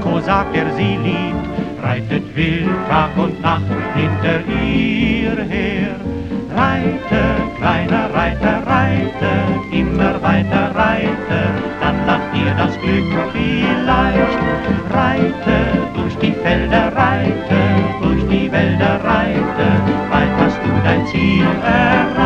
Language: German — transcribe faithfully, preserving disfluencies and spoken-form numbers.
Kosak, der sie liebt, reitet wild Tag und Nacht hinter ihr her. Reite, kleiner Reiter, reite, immer weiter reite, dann lacht dir das Glück vielleicht. Reite, durch die Felder reite, durch die Wälder reite, bald hast du dein Ziel erreicht.